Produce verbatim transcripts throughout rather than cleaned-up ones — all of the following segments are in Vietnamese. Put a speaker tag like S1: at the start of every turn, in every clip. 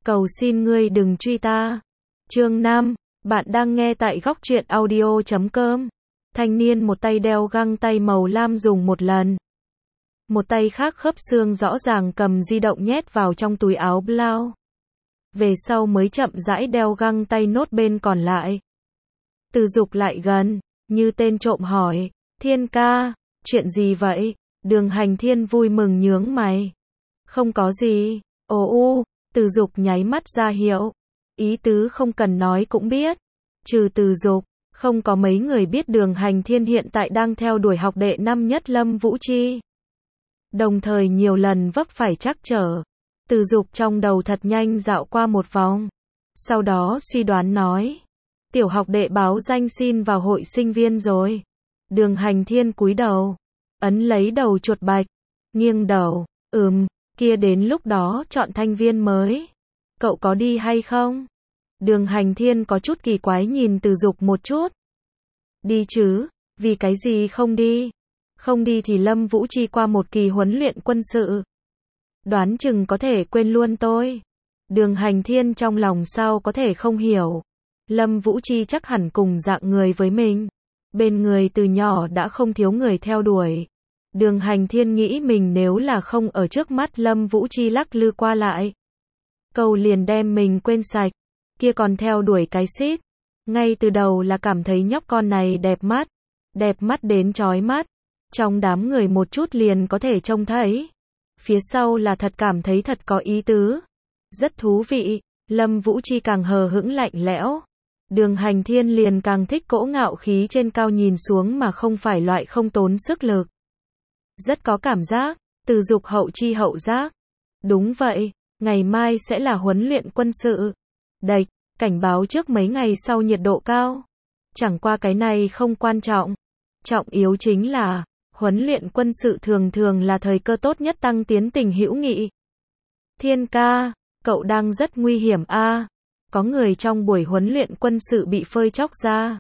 S1: Cầu xin ngươi đừng truy ta. Chương năm, bạn đang nghe tại góc truyện audio chấm com. Thanh niên một tay đeo găng tay màu lam dùng một lần. Một tay khác khớp xương rõ ràng cầm di động nhét vào trong túi áo blau. Về sau mới chậm rãi đeo găng tay nốt bên còn lại. Từ Dục lại gần, như tên trộm hỏi, Thiên ca, chuyện gì vậy? Đường Hành Thiên vui mừng nhướng mày. Không có gì, ồ u, Từ Dục nháy mắt ra hiệu. Ý tứ không cần nói cũng biết. Trừ Từ Dục, không có mấy người biết Đường Hành Thiên hiện tại đang theo đuổi học đệ năm nhất Lâm Vũ Chi. Đồng thời nhiều lần vấp phải trắc trở. Từ Dục trong đầu thật nhanh dạo qua một vòng. Sau đó suy đoán nói. Tiểu học đệ báo danh xin vào hội sinh viên rồi. Đường Hành Thiên cúi đầu. Ấn lấy đầu chuột bạch. Nghiêng đầu. Ừm, kia đến lúc đó chọn thanh viên mới. Cậu có đi hay không? Đường Hành Thiên có chút kỳ quái nhìn Từ Dục một chút. Đi chứ, vì cái gì không đi? Không đi thì Lâm Vũ Chi qua một kỳ huấn luyện quân sự. Đoán chừng có thể quên luôn tôi. Đường Hành Thiên trong lòng sao có thể không hiểu. Lâm Vũ Chi chắc hẳn cùng dạng người với mình. Bên người từ nhỏ đã không thiếu người theo đuổi. Đường Hành Thiên nghĩ mình nếu là không ở trước mắt Lâm Vũ Chi lắc lư qua lại. Câu liền đem mình quên sạch. Kia còn theo đuổi cái xít. Ngay từ đầu là cảm thấy nhóc con này đẹp mắt. Đẹp mắt đến chói mắt. Trong đám người một chút liền có thể trông thấy. Phía sau là thật cảm thấy thật có ý tứ. Rất thú vị. Lâm Vũ Chi càng hờ hững lạnh lẽo. Đường Hành Thiên liền càng thích cỗ ngạo khí trên cao nhìn xuống mà không phải loại không tốn sức lực. Rất có cảm giác. Từ Dục hậu chi hậu giác. Đúng vậy. Ngày mai sẽ là huấn luyện quân sự. Đạch, cảnh báo trước mấy ngày sau nhiệt độ cao. Chẳng qua cái này không quan trọng. Trọng yếu chính là, huấn luyện quân sự thường thường là thời cơ tốt nhất tăng tiến tình hữu nghị. Thiên ca, cậu đang rất nguy hiểm a. À, có người trong buổi huấn luyện quân sự bị phơi chóc ra.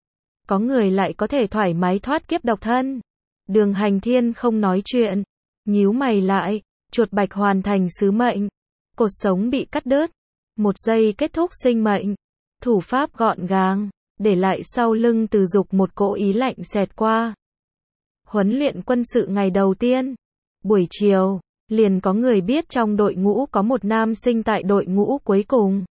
S1: Có người lại có thể thoải mái thoát kiếp độc thân. Đường Hành Thiên không nói chuyện. Nhíu mày lại, chuột bạch hoàn thành sứ mệnh. Cột sống bị cắt đứt. Một giây kết thúc sinh mệnh. Thủ pháp gọn gàng, để lại sau lưng Từ Dục một cỗ ý lạnh xẹt qua. Huấn luyện quân sự ngày đầu tiên. Buổi chiều, liền có người biết trong đội ngũ có một nam sinh tại đội ngũ cuối cùng.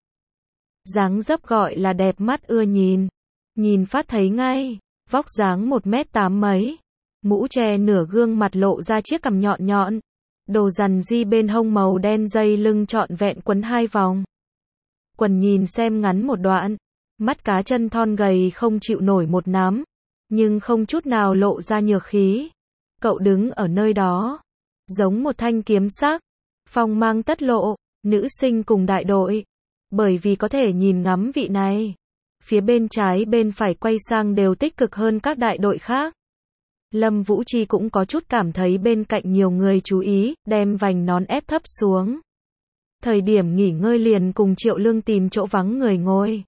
S1: Dáng dấp gọi là đẹp mắt ưa nhìn. Nhìn phát thấy ngay, vóc dáng một mét tám mấy. Mũ che nửa gương mặt lộ ra chiếc cằm nhọn nhọn. Đồ rằn di bên hông màu đen dây lưng trọn vẹn quấn hai vòng. Quần nhìn xem ngắn một đoạn. Mắt cá chân thon gầy không chịu nổi một nắm. Nhưng không chút nào lộ ra nhược khí. Cậu đứng ở nơi đó. Giống một thanh kiếm sắc. Phong mang tất lộ. Nữ sinh cùng đại đội. Bởi vì có thể nhìn ngắm vị này. Phía bên trái bên phải quay sang đều tích cực hơn các đại đội khác. Lâm Vũ Chi cũng có chút cảm thấy bên cạnh nhiều người chú ý, đem vành nón ép thấp xuống. Thời điểm nghỉ ngơi liền cùng Triệu Lương tìm chỗ vắng người ngồi.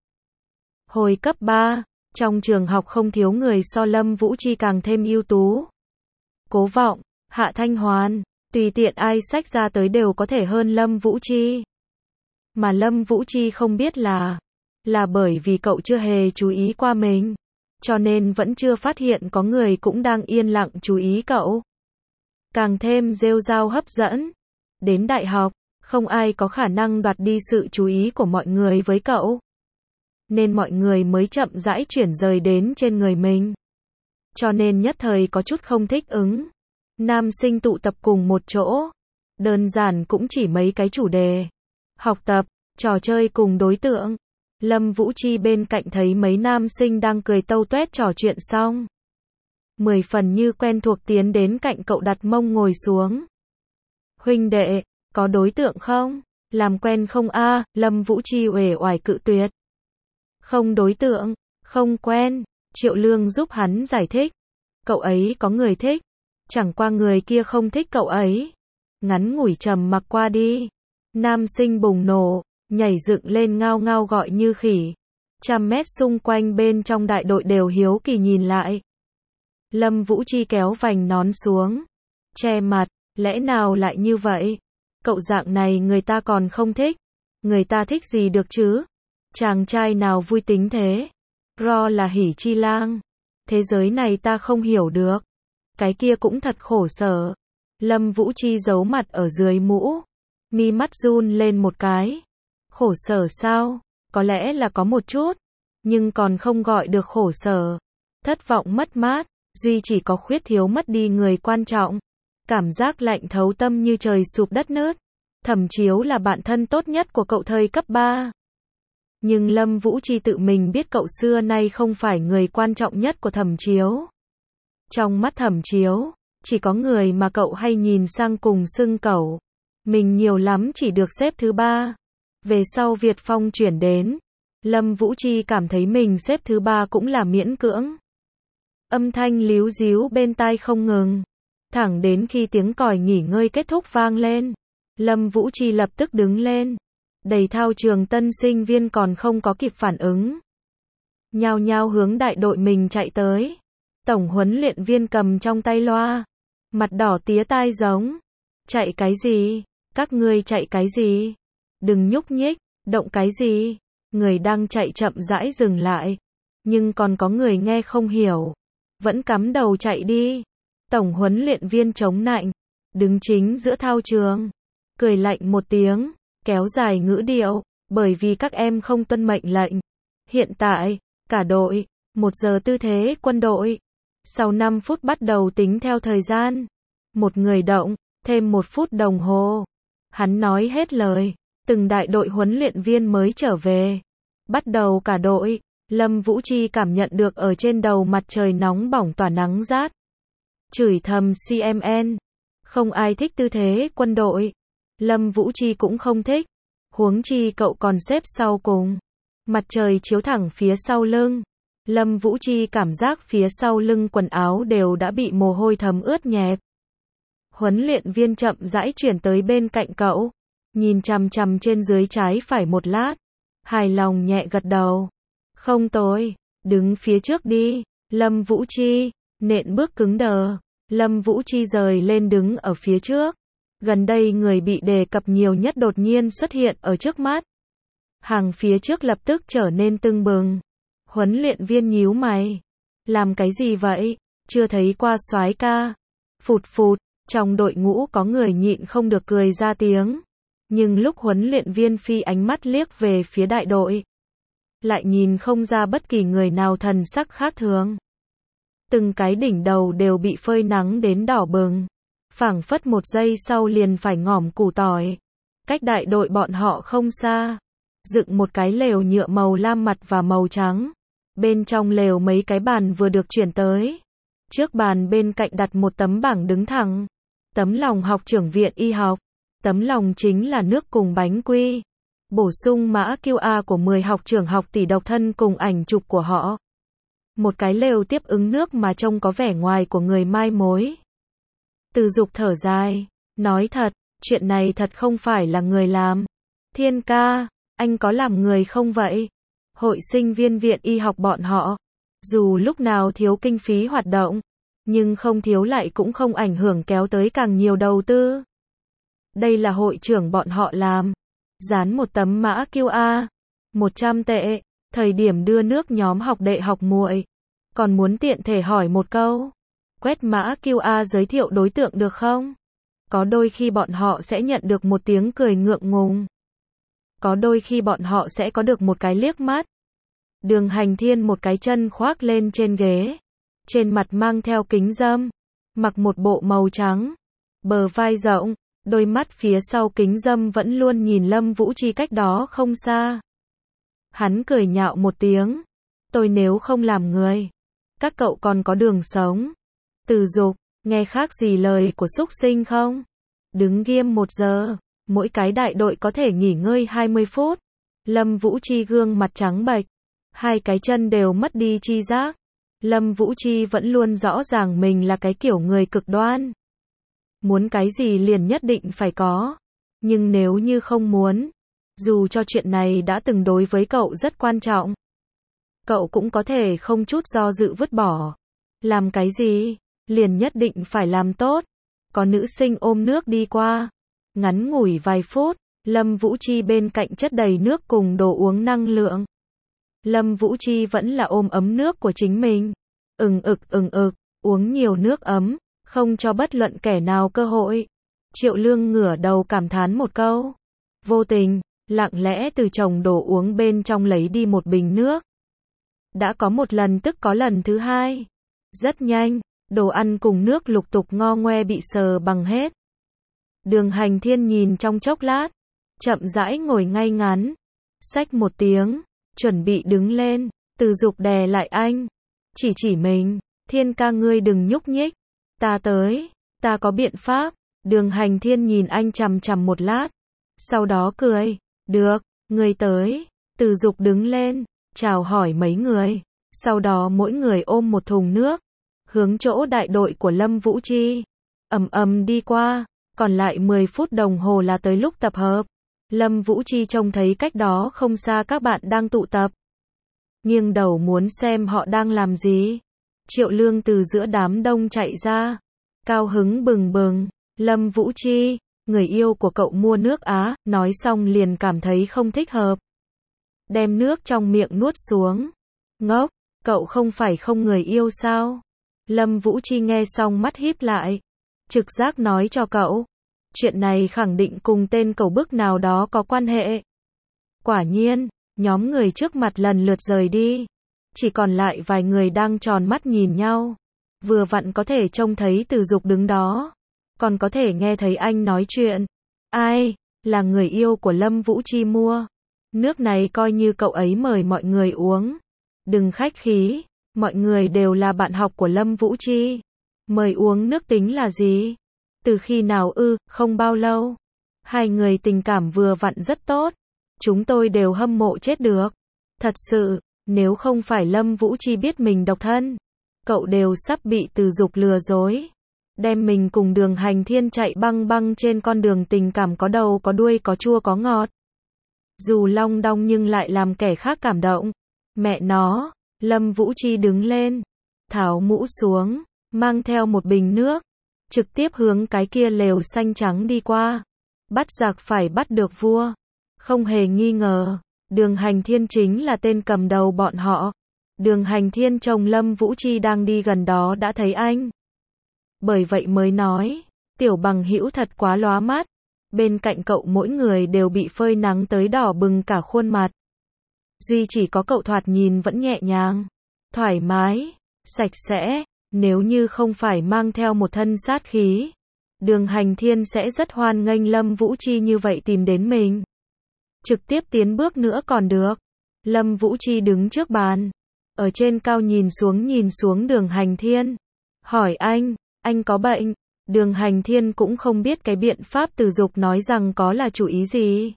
S1: Hồi cấp ba, trong trường học không thiếu người so Lâm Vũ Chi càng thêm ưu tú. Cố Vọng, Hạ Thanh Hoàn, tùy tiện ai xách ra tới đều có thể hơn Lâm Vũ Chi. Mà Lâm Vũ Chi không biết là, là bởi vì cậu chưa hề chú ý qua mình. Cho nên vẫn chưa phát hiện có người cũng đang yên lặng chú ý cậu. Càng thêm rêu rao hấp dẫn. Đến đại học, không ai có khả năng đoạt đi sự chú ý của mọi người với cậu. Nên mọi người mới chậm rãi chuyển rời đến trên người mình. Cho nên nhất thời có chút không thích ứng. Nam sinh tụ tập cùng một chỗ. Đơn giản cũng chỉ mấy cái chủ đề. Học tập, trò chơi cùng đối tượng. Lâm Vũ Chi bên cạnh thấy mấy nam sinh đang cười tâu tuét trò chuyện xong. Mười phần như quen thuộc tiến đến cạnh cậu đặt mông ngồi xuống. Huynh đệ, có đối tượng không? Làm quen không a? À? Lâm Vũ Chi uể oải cự tuyệt. Không đối tượng, không quen. Triệu Lương giúp hắn giải thích. Cậu ấy có người thích. Chẳng qua người kia không thích cậu ấy. Ngắn ngủi trầm mặc qua đi. Nam sinh bùng nổ. Nhảy dựng lên ngao ngao gọi như khỉ. Trăm mét xung quanh bên trong đại đội đều hiếu kỳ nhìn lại. Lâm Vũ Chi kéo vành nón xuống. Che mặt, lẽ nào lại như vậy? Cậu dạng này người ta còn không thích. Người ta thích gì được chứ? Chàng trai nào vui tính thế? Ro là hỉ chi lang. Thế giới này ta không hiểu được. Cái kia cũng thật khổ sở. Lâm Vũ Chi giấu mặt ở dưới mũ. Mi mắt run lên một cái. Khổ sở sao? Có lẽ là có một chút. Nhưng còn không gọi được khổ sở. Thất vọng mất mát. Duy chỉ có khuyết thiếu mất đi người quan trọng. Cảm giác lạnh thấu tâm như trời sụp đất nứt. Thẩm Chiếu là bạn thân tốt nhất của cậu thời cấp ba. Nhưng Lâm Vũ Chi tự mình biết cậu xưa nay không phải người quan trọng nhất của Thẩm Chiếu. Trong mắt Thẩm Chiếu, chỉ có người mà cậu hay nhìn sang cùng xưng cậu. Mình nhiều lắm chỉ được xếp thứ ba. Về sau Việt Phong chuyển đến, Lâm Vũ Chi cảm thấy mình xếp thứ ba cũng là miễn cưỡng. Âm thanh líu díu bên tai không ngừng. Thẳng đến khi tiếng còi nghỉ ngơi kết thúc vang lên, Lâm Vũ Chi lập tức đứng lên. Đầy thao trường tân sinh viên còn không có kịp phản ứng. Nhao nhao hướng đại đội mình chạy tới. Tổng huấn luyện viên cầm trong tay loa. Mặt đỏ tía tai giống. Chạy cái gì? Các ngươi chạy cái gì? Đừng nhúc nhích, động cái gì? Người đang chạy chậm rãi dừng lại. Nhưng còn có người nghe không hiểu. Vẫn cắm đầu chạy đi. Tổng huấn luyện viên chống nạnh. Đứng chính giữa thao trường. Cười lạnh một tiếng. Kéo dài ngữ điệu. Bởi vì các em không tuân mệnh lệnh. Hiện tại, cả đội, một giờ tư thế quân đội. Sau năm phút bắt đầu tính theo thời gian. Một người động, thêm một phút đồng hồ. Hắn nói hết lời. Từng đại đội huấn luyện viên mới trở về. Bắt đầu cả đội. Lâm Vũ Chi cảm nhận được ở trên đầu mặt trời nóng bỏng tỏa nắng rát. Chửi thầm xê em en. Không ai thích tư thế quân đội. Lâm Vũ Chi cũng không thích. Huống chi cậu còn xếp sau cùng. Mặt trời chiếu thẳng phía sau lưng. Lâm Vũ Chi cảm giác phía sau lưng quần áo đều đã bị mồ hôi thấm ướt nhẹp. Huấn luyện viên chậm rãi chuyển tới bên cạnh cậu. Nhìn chằm chằm trên dưới trái phải một lát. Hài lòng nhẹ gật đầu. Không tồi, đứng phía trước đi. Lâm Vũ Chi, nện bước cứng đờ. Lâm Vũ Chi rời lên đứng ở phía trước. Gần đây người bị đề cập nhiều nhất đột nhiên xuất hiện ở trước mắt. Hàng phía trước lập tức trở nên tưng bừng. Huấn luyện viên nhíu mày. Làm cái gì vậy? Chưa thấy qua soái ca. Phụt phụt, trong đội ngũ có người nhịn không được cười ra tiếng. Nhưng lúc huấn luyện viên phi ánh mắt liếc về phía đại đội, lại nhìn không ra bất kỳ người nào thần sắc khác thường. Từng cái đỉnh đầu đều bị phơi nắng đến đỏ bừng. Phảng phất một giây sau liền phải ngỏm củ tỏi. Cách đại đội bọn họ không xa. Dựng một cái lều nhựa màu lam mặt và màu trắng. Bên trong lều mấy cái bàn vừa được chuyển tới. Trước bàn bên cạnh đặt một tấm bảng đứng thẳng. Tấm lòng học trưởng viện y học. Tấm lòng chính là nước cùng bánh quy. Bổ sung mã quy rờ của mười học trưởng học tỷ độc thân cùng ảnh chụp của họ. Một cái lều tiếp ứng nước mà trông có vẻ ngoài của người mai mối. Từ Dục thở dài. Nói thật, chuyện này thật không phải là người làm. Thiên ca, anh có làm người không vậy? Hội sinh viên viện y học bọn họ. Dù lúc nào thiếu kinh phí hoạt động. Nhưng không thiếu lại cũng không ảnh hưởng kéo tới càng nhiều đầu tư. Đây là hội trưởng bọn họ làm. Dán một tấm mã quy rờ. một trăm tệ. Thời điểm đưa nước nhóm học đệ học muội. Còn muốn tiện thể hỏi một câu. Quét mã quy rờ giới thiệu đối tượng được không? Có đôi khi bọn họ sẽ nhận được một tiếng cười ngượng ngùng. Có đôi khi bọn họ sẽ có được một cái liếc mắt. Đường Hành Thiên một cái chân khoác lên trên ghế. Trên mặt mang theo kính râm. Mặc một bộ màu trắng. Bờ vai rộng. Đôi mắt phía sau kính râm vẫn luôn nhìn Lâm Vũ Chi cách đó không xa. Hắn cười nhạo một tiếng. Tôi nếu không làm người, các cậu còn có đường sống. Từ Dục, nghe khác gì lời của súc sinh không? Đứng nghiêm một giờ, mỗi cái đại đội có thể nghỉ ngơi hai mươi phút. Lâm Vũ Chi gương mặt trắng bệch, hai cái chân đều mất đi chi giác. Lâm Vũ Chi vẫn luôn rõ ràng mình là cái kiểu người cực đoan. Muốn cái gì liền nhất định phải có. Nhưng nếu như không muốn, dù cho chuyện này đã từng đối với cậu rất quan trọng, cậu cũng có thể không chút do dự vứt bỏ. Làm cái gì, liền nhất định phải làm tốt. Có nữ sinh ôm nước đi qua. Ngắn ngủi vài phút, Lâm Vũ Chi bên cạnh chất đầy nước cùng đồ uống năng lượng. Lâm Vũ Chi vẫn là ôm ấm nước của chính mình. Ừng ực ừng ực, uống nhiều nước ấm, không cho bất luận kẻ nào cơ hội. Triệu Lương ngửa đầu cảm thán một câu. Vô tình, lặng lẽ từ chồng đồ uống bên trong lấy đi một bình nước. Đã có một lần tức có lần thứ hai. Rất nhanh, đồ ăn cùng nước lục tục ngo ngoe bị sờ bằng hết. Đường Hành Thiên nhìn trong chốc lát, chậm rãi ngồi ngay ngắn, xách một tiếng, chuẩn bị đứng lên, Từ Dục đè lại anh, chỉ chỉ mình, Thiên ca ngươi đừng nhúc nhích, ta tới, ta có biện pháp. Đường Hành Thiên nhìn anh chằm chằm một lát, sau đó cười, được, ngươi tới. Từ Dục đứng lên, chào hỏi mấy người, sau đó mỗi người ôm một thùng nước, hướng chỗ đại đội của Lâm Vũ Chi, ầm ầm đi qua, còn lại mười phút đồng hồ là tới lúc tập hợp. Lâm Vũ Chi trông thấy cách đó không xa các bạn đang tụ tập, nghiêng đầu muốn xem họ đang làm gì. Triệu Lương từ giữa đám đông chạy ra, cao hứng bừng bừng, Lâm Vũ Chi, người yêu của cậu mua nước á, nói xong liền cảm thấy không thích hợp. Đem nước trong miệng nuốt xuống. Ngốc, cậu không phải không người yêu sao? Lâm Vũ Chi nghe xong mắt híp lại. Trực giác nói cho cậu, chuyện này khẳng định cùng tên cẩu bức nào đó có quan hệ. Quả nhiên, nhóm người trước mặt lần lượt rời đi. Chỉ còn lại vài người đang tròn mắt nhìn nhau. Vừa vặn có thể trông thấy Từ Dục đứng đó. Còn có thể nghe thấy anh nói chuyện. Ai? Là người yêu của Lâm Vũ Chi mua. Nước này coi như cậu ấy mời mọi người uống. Đừng khách khí, mọi người đều là bạn học của Lâm Vũ Chi. Mời uống nước tính là gì? Từ khi nào ư, không bao lâu. Hai người tình cảm vừa vặn rất tốt. Chúng tôi đều hâm mộ chết được. Thật sự, nếu không phải Lâm Vũ Chi biết mình độc thân, cậu đều sắp bị Từ Dục lừa dối. Đem mình cùng Đường Hành Thiên chạy băng băng trên con đường tình cảm có đầu có đuôi có chua có ngọt. Dù long đong nhưng lại làm kẻ khác cảm động. Mẹ nó, Lâm Vũ Chi đứng lên, tháo mũ xuống, mang theo một bình nước, trực tiếp hướng cái kia lều xanh trắng đi qua. Bắt giặc phải bắt được vua. Không hề nghi ngờ, Đường Hành Thiên chính là tên cầm đầu bọn họ. Đường Hành Thiên chồng Lâm Vũ Chi đang đi gần đó đã thấy anh. Bởi vậy mới nói, tiểu bằng hữu thật quá lóa mắt. Bên cạnh cậu mỗi người đều bị phơi nắng tới đỏ bừng cả khuôn mặt. Duy chỉ có cậu thoạt nhìn vẫn nhẹ nhàng, thoải mái, sạch sẽ. Nếu như không phải mang theo một thân sát khí, Đường Hành Thiên sẽ rất hoan nghênh Lâm Vũ Chi như vậy tìm đến mình. Trực tiếp tiến bước nữa còn được. Lâm Vũ Chi đứng trước bàn, ở trên cao nhìn xuống nhìn xuống Đường Hành Thiên. Hỏi anh, anh có bệnh? Đường Hành Thiên cũng không biết cái biện pháp Từ Dục nói rằng có là chủ ý gì.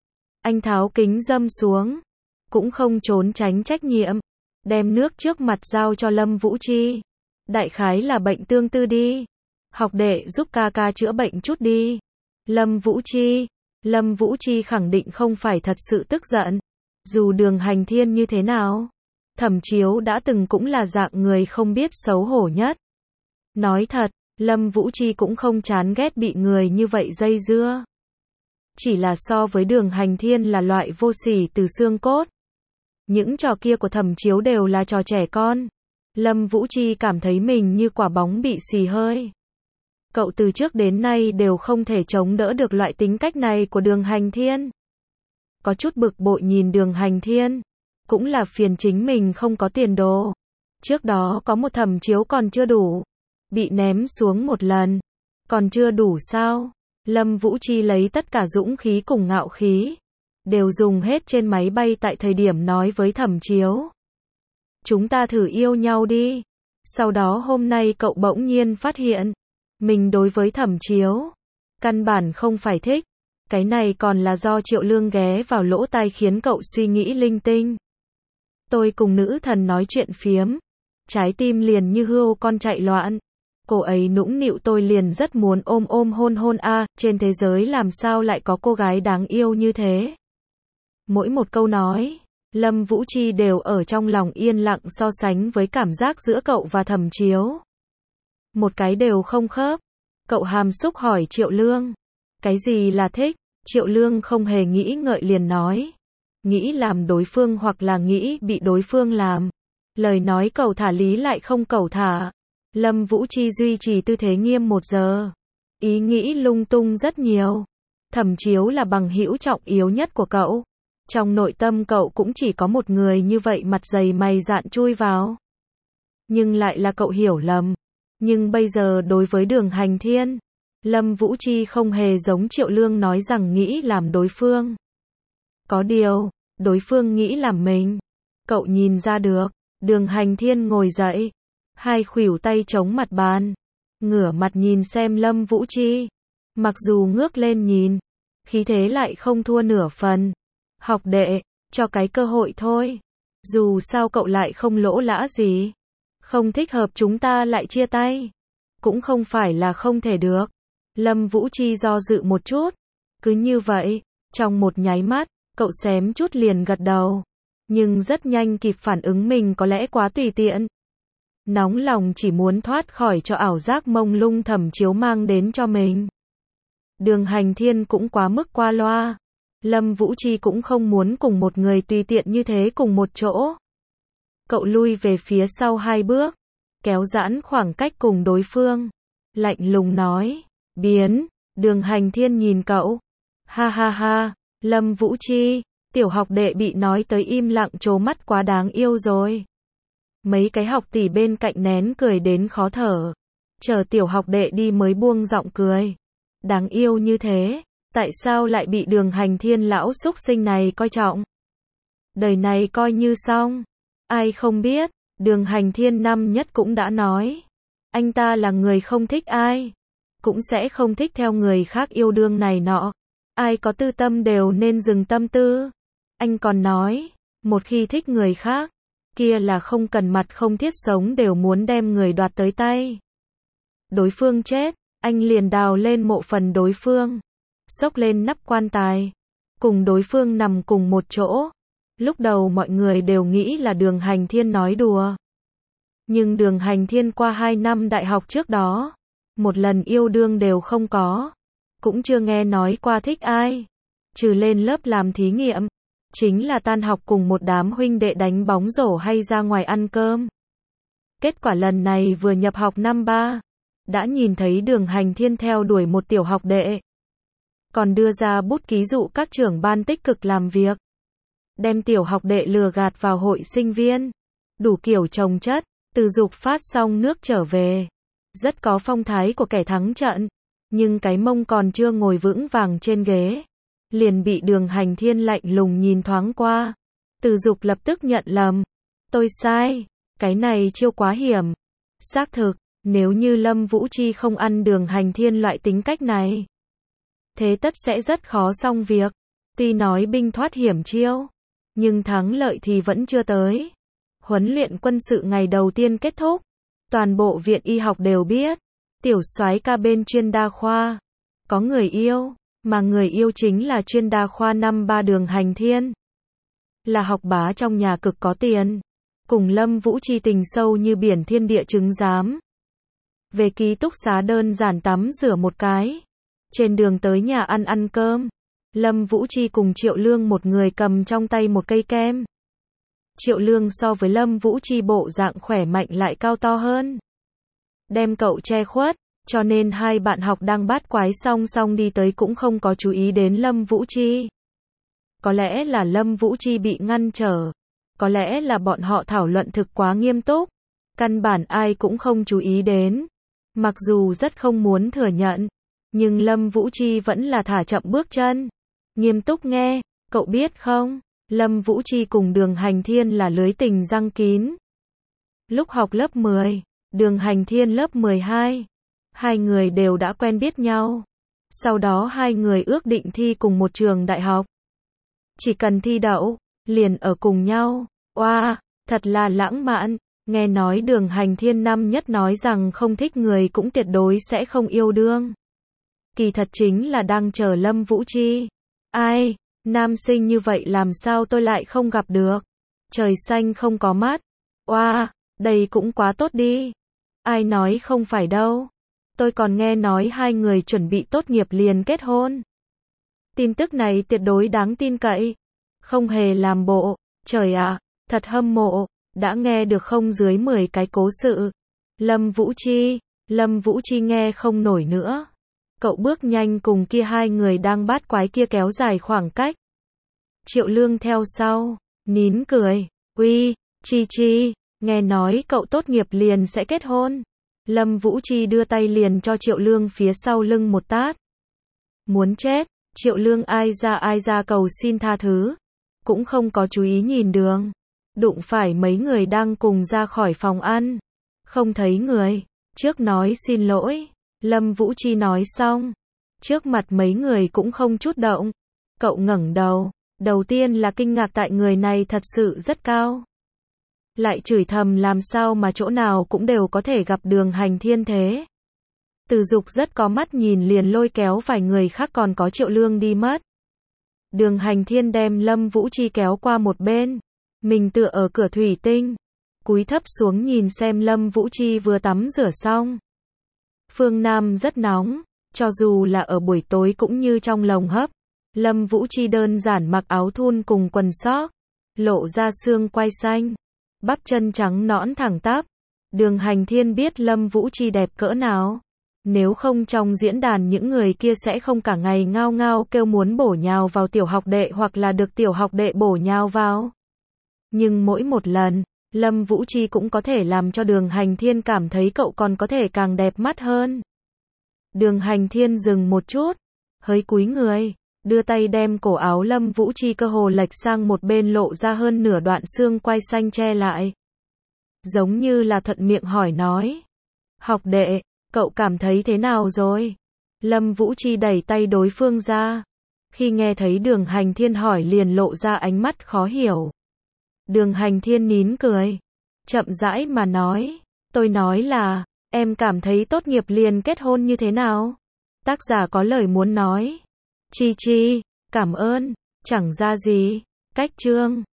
S1: Anh tháo kính dâm xuống, cũng không trốn tránh trách nhiệm, đem nước trước mặt giao cho Lâm Vũ Chi. Đại khái là bệnh tương tư đi. Học đệ giúp ca ca chữa bệnh chút đi. Lâm Vũ Chi. Lâm Vũ Chi khẳng định không phải thật sự tức giận. Dù Đường Hành Thiên như thế nào, Thẩm Chiếu đã từng cũng là dạng người không biết xấu hổ nhất. Nói thật, Lâm Vũ Chi cũng không chán ghét bị người như vậy dây dưa. Chỉ là so với Đường Hành Thiên là loại vô sỉ từ xương cốt. Những trò kia của Thẩm Chiếu đều là trò trẻ con. Lâm Vũ Chi cảm thấy mình như quả bóng bị xì hơi. Cậu từ trước đến nay đều không thể chống đỡ được loại tính cách này của Đường Hành Thiên. Có chút bực bội nhìn Đường Hành Thiên. Cũng là phiền chính mình không có tiền đồ. Trước đó có một Thẩm Chiếu còn chưa đủ. Bị ném xuống một lần. Còn chưa đủ sao? Lâm Vũ Chi lấy tất cả dũng khí cùng ngạo khí. Đều dùng hết trên máy bay tại thời điểm nói với Thẩm Chiếu. Chúng ta thử yêu nhau đi. Sau đó hôm nay cậu bỗng nhiên phát hiện, mình đối với Thẩm Chiếu căn bản không phải thích. Cái này còn là do Triệu Lương ghé vào lỗ tai khiến cậu suy nghĩ linh tinh. Tôi cùng nữ thần nói chuyện phiếm, trái tim liền như hươu con chạy loạn. Cô ấy nũng nịu tôi liền rất muốn ôm ôm hôn hôn a, à, trên thế giới làm sao lại có cô gái đáng yêu như thế. Mỗi một câu nói, Lâm Vũ Chi đều ở trong lòng yên lặng so sánh với cảm giác giữa cậu và Thẩm Chiếu. Một cái đều không khớp. Cậu hàm xúc hỏi Triệu Lương, cái gì là thích? Triệu Lương không hề nghĩ ngợi liền nói. Nghĩ làm đối phương hoặc là nghĩ bị đối phương làm. Lời nói cẩu thả lý lại không cẩu thả. Lâm Vũ Chi duy trì tư thế nghiêm một giờ. Ý nghĩ lung tung rất nhiều. Thẩm Chiếu là bằng hữu trọng yếu nhất của cậu. Trong nội tâm cậu cũng chỉ có một người như vậy mặt dày mày dạn chui vào. Nhưng lại là cậu hiểu lầm. Nhưng bây giờ đối với Đường Hành Thiên, Lâm Vũ Chi không hề giống Triệu Lương nói rằng nghĩ làm đối phương. Có điều, đối phương nghĩ làm mình. Cậu nhìn ra được. Đường Hành Thiên ngồi dậy, hai khuỷu tay chống mặt bàn, ngửa mặt nhìn xem Lâm Vũ Chi. Mặc dù ngước lên nhìn, khí thế lại không thua nửa phần. Học đệ, cho cái cơ hội thôi. Dù sao cậu lại không lỗ lã gì. Không thích hợp chúng ta lại chia tay. Cũng không phải là không thể được. Lâm Vũ Chi do dự một chút. Cứ như vậy, trong một nháy mắt, cậu xém chút liền gật đầu. Nhưng rất nhanh kịp phản ứng mình có lẽ quá tùy tiện. Nóng lòng chỉ muốn thoát khỏi cho ảo giác mông lung Thẩm Chiếu mang đến cho mình. Đường Hành Thiên cũng quá mức qua loa. Lâm Vũ Chi cũng không muốn cùng một người tùy tiện như thế cùng một chỗ. Cậu lui về phía sau hai bước, kéo giãn khoảng cách cùng đối phương. Lạnh lùng nói, biến. Đường Hành Thiên nhìn cậu. Ha ha ha, Lâm Vũ Chi, tiểu học đệ bị nói tới im lặng trố mắt quá đáng yêu rồi. Mấy cái học tỷ bên cạnh nén cười đến khó thở. Chờ tiểu học đệ đi mới buông giọng cười. Đáng yêu như thế, tại sao lại bị Đường Hành Thiên lão xúc sinh này coi trọng? Đời này coi như xong. Ai không biết, Đường Hành Thiên năm nhất cũng đã nói. Anh ta là người không thích ai. Cũng sẽ không thích theo người khác yêu đương này nọ. Ai có tư tâm đều nên dừng tâm tư. Anh còn nói, một khi thích người khác, kia là không cần mặt không thiết sống đều muốn đem người đoạt tới tay. Đối phương chết, anh liền đào lên mộ phần đối phương, xốc lên nắp quan tài, cùng đối phương nằm cùng một chỗ. Lúc đầu mọi người đều nghĩ là Đường Hành Thiên nói đùa. Nhưng Đường Hành Thiên qua hai năm đại học trước đó, một lần yêu đương đều không có. Cũng chưa nghe nói qua thích ai. Trừ lên lớp làm thí nghiệm, chính là tan học cùng một đám huynh đệ đánh bóng rổ hay ra ngoài ăn cơm. Kết quả lần này vừa nhập học năm ba, đã nhìn thấy Đường Hành Thiên theo đuổi một tiểu học đệ. Còn đưa ra bút ký dụ các trưởng ban tích cực làm việc. Đem tiểu học đệ lừa gạt vào hội sinh viên. Đủ kiểu chồng chất, từ dục phát xong nước trở về. Rất có phong thái của kẻ thắng trận. Nhưng cái mông còn chưa ngồi vững vàng trên ghế. Liền bị Đường Hành Thiên lạnh lùng nhìn thoáng qua. Từ dục lập tức nhận lầm. Tôi sai, cái này chiêu quá hiểm. Xác thực, nếu như Lâm Vũ Chi không ăn Đường Hành Thiên loại tính cách này, thế tất sẽ rất khó xong việc. Tuy nói binh thoát hiểm chiêu, nhưng thắng lợi thì vẫn chưa tới. Huấn luyện quân sự ngày đầu tiên kết thúc. Toàn bộ viện y học đều biết. Tiểu soái ca bên chuyên đa khoa có người yêu, mà người yêu chính là chuyên đa khoa năm ba Đường Hành Thiên. Là học bá trong nhà cực có tiền. Cùng Lâm Vũ Chi tình sâu như biển thiên địa chứng giám. Về ký túc xá đơn giản tắm rửa một cái. Trên đường tới nhà ăn ăn cơm. Lâm Vũ Chi cùng Triệu Lương một người cầm trong tay một cây kem. Triệu Lương so với Lâm Vũ Chi bộ dạng khỏe mạnh lại cao to hơn. Đem cậu che khuất, cho nên hai bạn học đang bát quái song song đi tới cũng không có chú ý đến Lâm Vũ Chi. Có lẽ là Lâm Vũ Chi bị ngăn trở. Có lẽ là bọn họ thảo luận thực quá nghiêm túc. Căn bản ai cũng không chú ý đến. Mặc dù rất không muốn thừa nhận. Nhưng Lâm Vũ Chi vẫn là thả chậm bước chân. Nghiêm túc nghe, cậu biết không? Lâm Vũ Chi cùng Đường Hành Thiên là lưới tình răng kín. Lúc học lớp mười, Đường Hành Thiên lớp mười hai. Hai người đều đã quen biết nhau. Sau đó hai người ước định thi cùng một trường đại học. Chỉ cần thi đậu, liền ở cùng nhau. Oa, wow, thật là lãng mạn. Nghe nói Đường Hành Thiên năm nhất nói rằng không thích người cũng tuyệt đối sẽ không yêu đương. Kỳ thật chính là đang chờ Lâm Vũ Chi. Ai, nam sinh như vậy làm sao tôi lại không gặp được. Trời xanh không có mắt. Oa, wow, đây cũng quá tốt đi. Ai nói không phải đâu. Tôi còn nghe nói hai người chuẩn bị tốt nghiệp liền kết hôn. Tin tức này tuyệt đối đáng tin cậy. Không hề làm bộ. Trời ạ, thật hâm mộ. Đã nghe được không dưới mười cái cố sự. Lâm Vũ Chi. Lâm Vũ Chi nghe không nổi nữa. Cậu bước nhanh cùng kia hai người đang bát quái kia kéo dài khoảng cách. Triệu Lương theo sau. Nín cười. Uy, Chi Chi. Nghe nói cậu tốt nghiệp liền sẽ kết hôn. Lâm Vũ Chi đưa tay liền cho Triệu Lương phía sau lưng một tát. Muốn chết. Triệu Lương ai ra ai ra cầu xin tha thứ. Cũng không có chú ý nhìn đường. Đụng phải mấy người đang cùng ra khỏi phòng ăn. Không thấy người. Trước nói xin lỗi. Lâm Vũ Chi nói xong. Trước mặt mấy người cũng không chút động. Cậu ngẩng đầu. Đầu tiên là kinh ngạc tại người này thật sự rất cao. Lại chửi thầm làm sao mà chỗ nào cũng đều có thể gặp Đường Hành Thiên thế. Từ Dục rất có mắt nhìn liền lôi kéo vài người khác còn có Triệu Lương đi mất. Đường Hành Thiên đem Lâm Vũ Chi kéo qua một bên. Mình tựa ở cửa thủy tinh. Cúi thấp xuống nhìn xem Lâm Vũ Chi vừa tắm rửa xong. Phương Nam rất nóng. Cho dù là ở buổi tối cũng như trong lồng hấp. Lâm Vũ Chi đơn giản mặc áo thun cùng quần sóc. Lộ ra xương quai xanh. Bắp chân trắng nõn thẳng tắp. Đường Hành Thiên biết Lâm Vũ Chi đẹp cỡ nào. Nếu không trong diễn đàn những người kia sẽ không cả ngày ngao ngao kêu muốn bổ nhào vào tiểu học đệ hoặc là được tiểu học đệ bổ nhào vào. Nhưng mỗi một lần, Lâm Vũ Chi cũng có thể làm cho Đường Hành Thiên cảm thấy cậu còn có thể càng đẹp mắt hơn. Đường Hành Thiên dừng một chút, hơi cúi người, đưa tay đem cổ áo Lâm Vũ Chi cơ hồ lệch sang một bên lộ ra hơn nửa đoạn xương quai xanh che lại. Giống như là thuận miệng hỏi nói. Học đệ, cậu cảm thấy thế nào rồi? Lâm Vũ Chi đẩy tay đối phương ra. Khi nghe thấy Đường Hành Thiên hỏi liền lộ ra ánh mắt khó hiểu. Đường Hành Thiên nín cười. Chậm rãi mà nói. Tôi nói là, em cảm thấy tốt nghiệp liền kết hôn như thế nào? Tác giả có lời muốn nói. Chi Chi, cảm ơn. Chẳng ra gì. Cách chương.